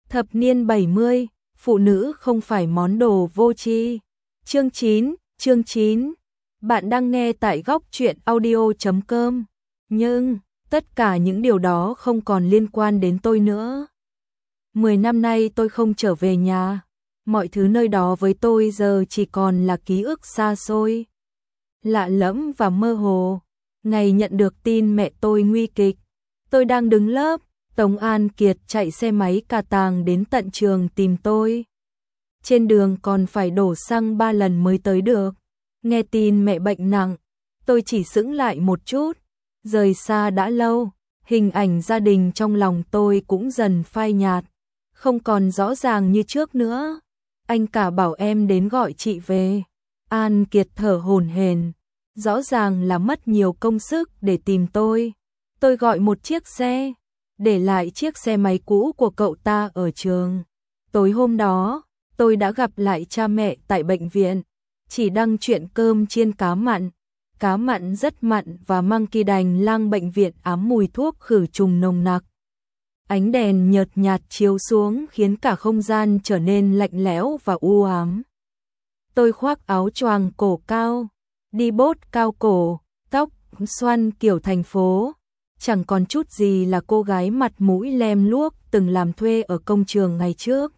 Thập niên 70, phụ nữ không phải món đồ vô tri. Chương 9. Bạn đang nghe tại góc truyện audio.com. Nhưng, tất cả những điều đó không còn liên quan đến tôi nữa. 10 năm nay tôi không trở về nhà. Mọi thứ nơi đó với tôi giờ chỉ còn là ký ức xa xôi, lạ lẫm và mơ hồ. Ngày nhận được tin mẹ tôi nguy kịch, tôi đang đứng lớp, Tống An Kiệt chạy xe máy cà tàng đến tận trường tìm tôi. Trên đường còn phải đổ xăng 3 lần mới tới được. Nghe tin mẹ bệnh nặng, tôi chỉ sững lại một chút. Rời xa đã lâu, hình ảnh gia đình trong lòng tôi cũng dần phai nhạt, không còn rõ ràng như trước nữa. Anh cả bảo em đến gọi chị về. An Kiệt thở hổn hển, rõ ràng là mất nhiều công sức để tìm tôi. Tôi gọi một chiếc xe, để lại chiếc xe máy cũ của cậu ta ở trường. Tối hôm đó, tôi đã gặp lại cha mẹ tại bệnh viện, chỉ đăng chuyện cơm chiên cá mặn rất mặn và mang kỳ đành lang bệnh viện ám mùi thuốc khử trùng nồng nặc. Ánh đèn nhợt nhạt chiếu xuống khiến cả không gian trở nên lạnh lẽo và u ám. Tôi khoác áo choàng cổ cao, đi bốt cao cổ, tóc xoăn kiểu thành phố, chẳng còn chút gì là cô gái mặt mũi lem luốc từng làm thuê ở công trường ngày trước.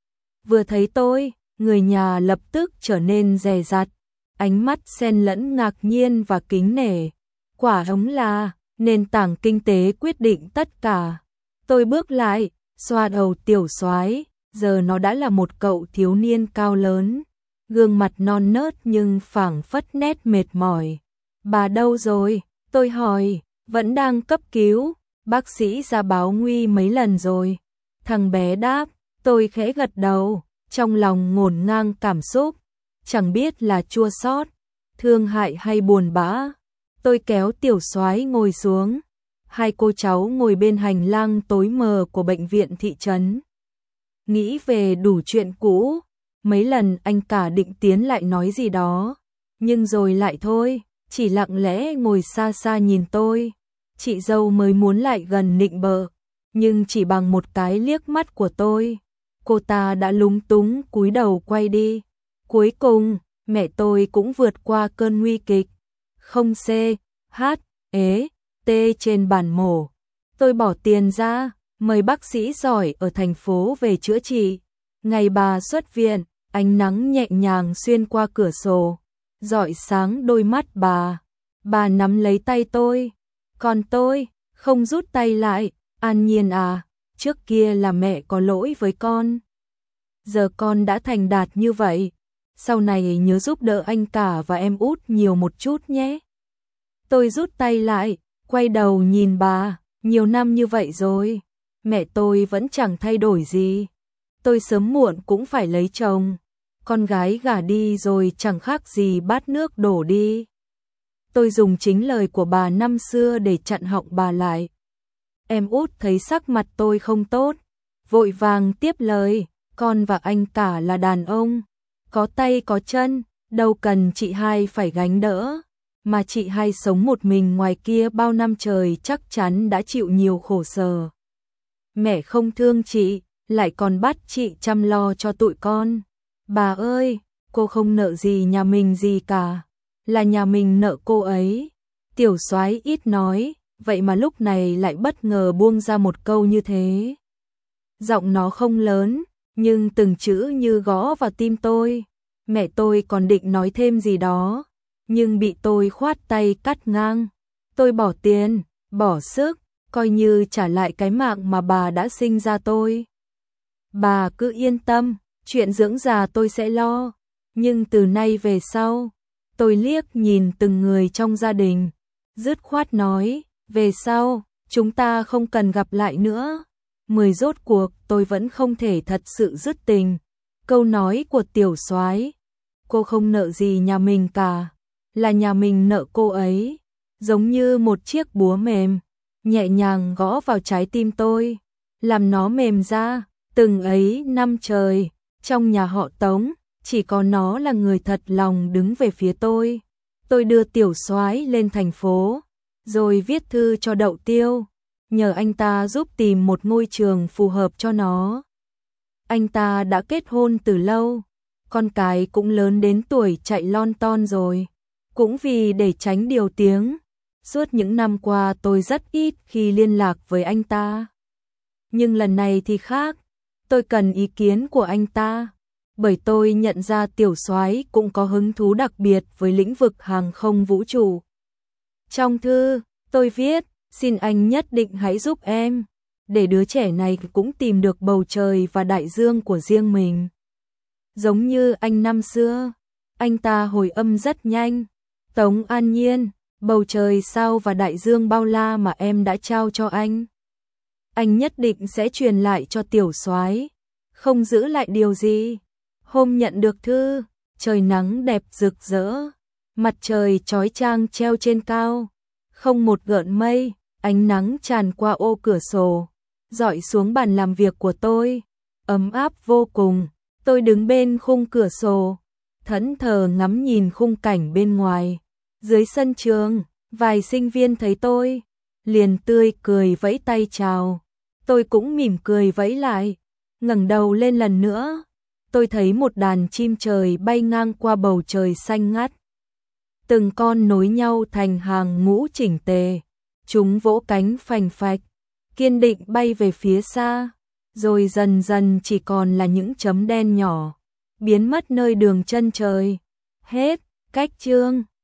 Vừa thấy tôi, người nhà lập tức trở nên dè dặt, ánh mắt xen lẫn ngạc nhiên và kính nể. Quả ống là nền tảng kinh tế quyết định tất cả. Tôi bước lại, xoa đầu Tiểu Soái, giờ nó đã là một cậu thiếu niên cao lớn, gương mặt non nớt nhưng phảng phất nét mệt mỏi. Bà đâu rồi? Tôi hỏi. Vẫn đang cấp cứu, bác sĩ ra báo nguy mấy lần rồi. Thằng bé đáp. Tôi khẽ gật đầu, trong lòng ngổn ngang cảm xúc, chẳng biết là chua xót, thương hại hay buồn bã. Tôi kéo Tiểu Soái ngồi xuống, hai cô cháu ngồi bên hành lang tối mờ của bệnh viện thị trấn. Nghĩ về đủ chuyện cũ, mấy lần anh cả định tiến lại nói gì đó, nhưng rồi lại thôi, chỉ lặng lẽ ngồi xa xa nhìn tôi. Chị dâu mới muốn lại gần nịnh bợ, nhưng chỉ bằng một cái liếc mắt của tôi, cô ta đã lúng túng cúi đầu quay đi. Cuối cùng, mẹ tôi cũng vượt qua cơn nguy kịch. Không C, H, ế, T trên bàn mổ. Tôi bỏ tiền ra, mời bác sĩ giỏi ở thành phố về chữa trị. Ngày bà xuất viện, ánh nắng nhẹ nhàng xuyên qua cửa sổ, rọi sáng đôi mắt bà. Bà nắm lấy tay tôi. Còn tôi, không rút tay lại. An Nhiên à, trước kia là mẹ có lỗi với con. Giờ con đã thành đạt như vậy, sau này nhớ giúp đỡ anh cả và em út nhiều một chút nhé. Tôi rút tay lại, quay đầu nhìn bà. Nhiều năm như vậy rồi, mẹ tôi vẫn chẳng thay đổi gì. Tôi sớm muộn cũng phải lấy chồng, con gái gả đi rồi chẳng khác gì bát nước đổ đi. Tôi dùng chính lời của bà năm xưa để chặn họng bà lại. Em út thấy sắc mặt tôi không tốt, vội vàng tiếp lời. Con và anh cả là đàn ông, có tay có chân, đâu cần chị hai phải gánh đỡ. Mà chị hai sống một mình ngoài kia bao năm trời chắc chắn đã chịu nhiều khổ sở. Mẹ không thương chị, lại còn bắt chị chăm lo cho tụi con. Bà ơi, cô không nợ gì nhà mình gì cả, là nhà mình nợ cô ấy. Tiểu Soái ít nói, vậy mà lúc này lại bất ngờ buông ra một câu như thế. Giọng nó không lớn, nhưng từng chữ như gõ vào tim tôi. Mẹ tôi còn định nói thêm gì đó, nhưng bị tôi khoát tay cắt ngang. Tôi bỏ tiền, bỏ sức, coi như trả lại cái mạng mà bà đã sinh ra tôi. Bà cứ yên tâm, chuyện dưỡng già tôi sẽ lo. Nhưng từ nay về sau, tôi liếc nhìn từng người trong gia đình, dứt khoát nói, về sau, chúng ta không cần gặp lại nữa. Rốt cuộc tôi vẫn không thể thật sự dứt tình. Câu nói của Tiểu Soái, cô không nợ gì nhà mình cả, là nhà mình nợ cô ấy, giống như một chiếc búa mềm, nhẹ nhàng gõ vào trái tim tôi, làm nó mềm ra. Từng ấy năm trời, trong nhà họ Tống, chỉ có nó là người thật lòng đứng về phía tôi. Tôi đưa Tiểu Soái lên thành phố, rồi viết thư cho Đậu Tiêu, nhờ anh ta giúp tìm một ngôi trường phù hợp cho nó. Anh ta đã kết hôn từ lâu, con cái cũng lớn đến tuổi chạy lon ton rồi. Cũng vì để tránh điều tiếng, suốt những năm qua tôi rất ít khi liên lạc với anh ta. Nhưng lần này thì khác, tôi cần ý kiến của anh ta, bởi tôi nhận ra tiểu soái cũng có hứng thú đặc biệt với lĩnh vực hàng không vũ trụ. Trong thư, tôi viết, xin anh nhất định hãy giúp em, để đứa trẻ này cũng tìm được bầu trời và đại dương của riêng mình. Giống như anh năm xưa, anh ta hồi âm rất nhanh. Tống An Nhiên, bầu trời sao và đại dương bao la mà em đã trao cho anh nhất định sẽ truyền lại cho tiểu soái, không giữ lại điều gì. Hôm nhận được thư, trời nắng đẹp rực rỡ, mặt trời chói chang treo trên cao, không một gợn mây, ánh nắng tràn qua ô cửa sổ, rọi xuống bàn làm việc của tôi, ấm áp vô cùng. Tôi đứng bên khung cửa sổ, thẫn thờ ngắm nhìn khung cảnh bên ngoài. Dưới sân trường, vài sinh viên thấy tôi, liền tươi cười vẫy tay chào. Tôi cũng mỉm cười vẫy lại, ngẩng đầu lên lần nữa. Tôi thấy một đàn chim trời bay ngang qua bầu trời xanh ngắt. Từng con nối nhau thành hàng ngũ chỉnh tề. Chúng vỗ cánh phành phạch, kiên định bay về phía xa, rồi dần dần chỉ còn là những chấm đen nhỏ, biến mất nơi đường chân trời. Hết, cách chương.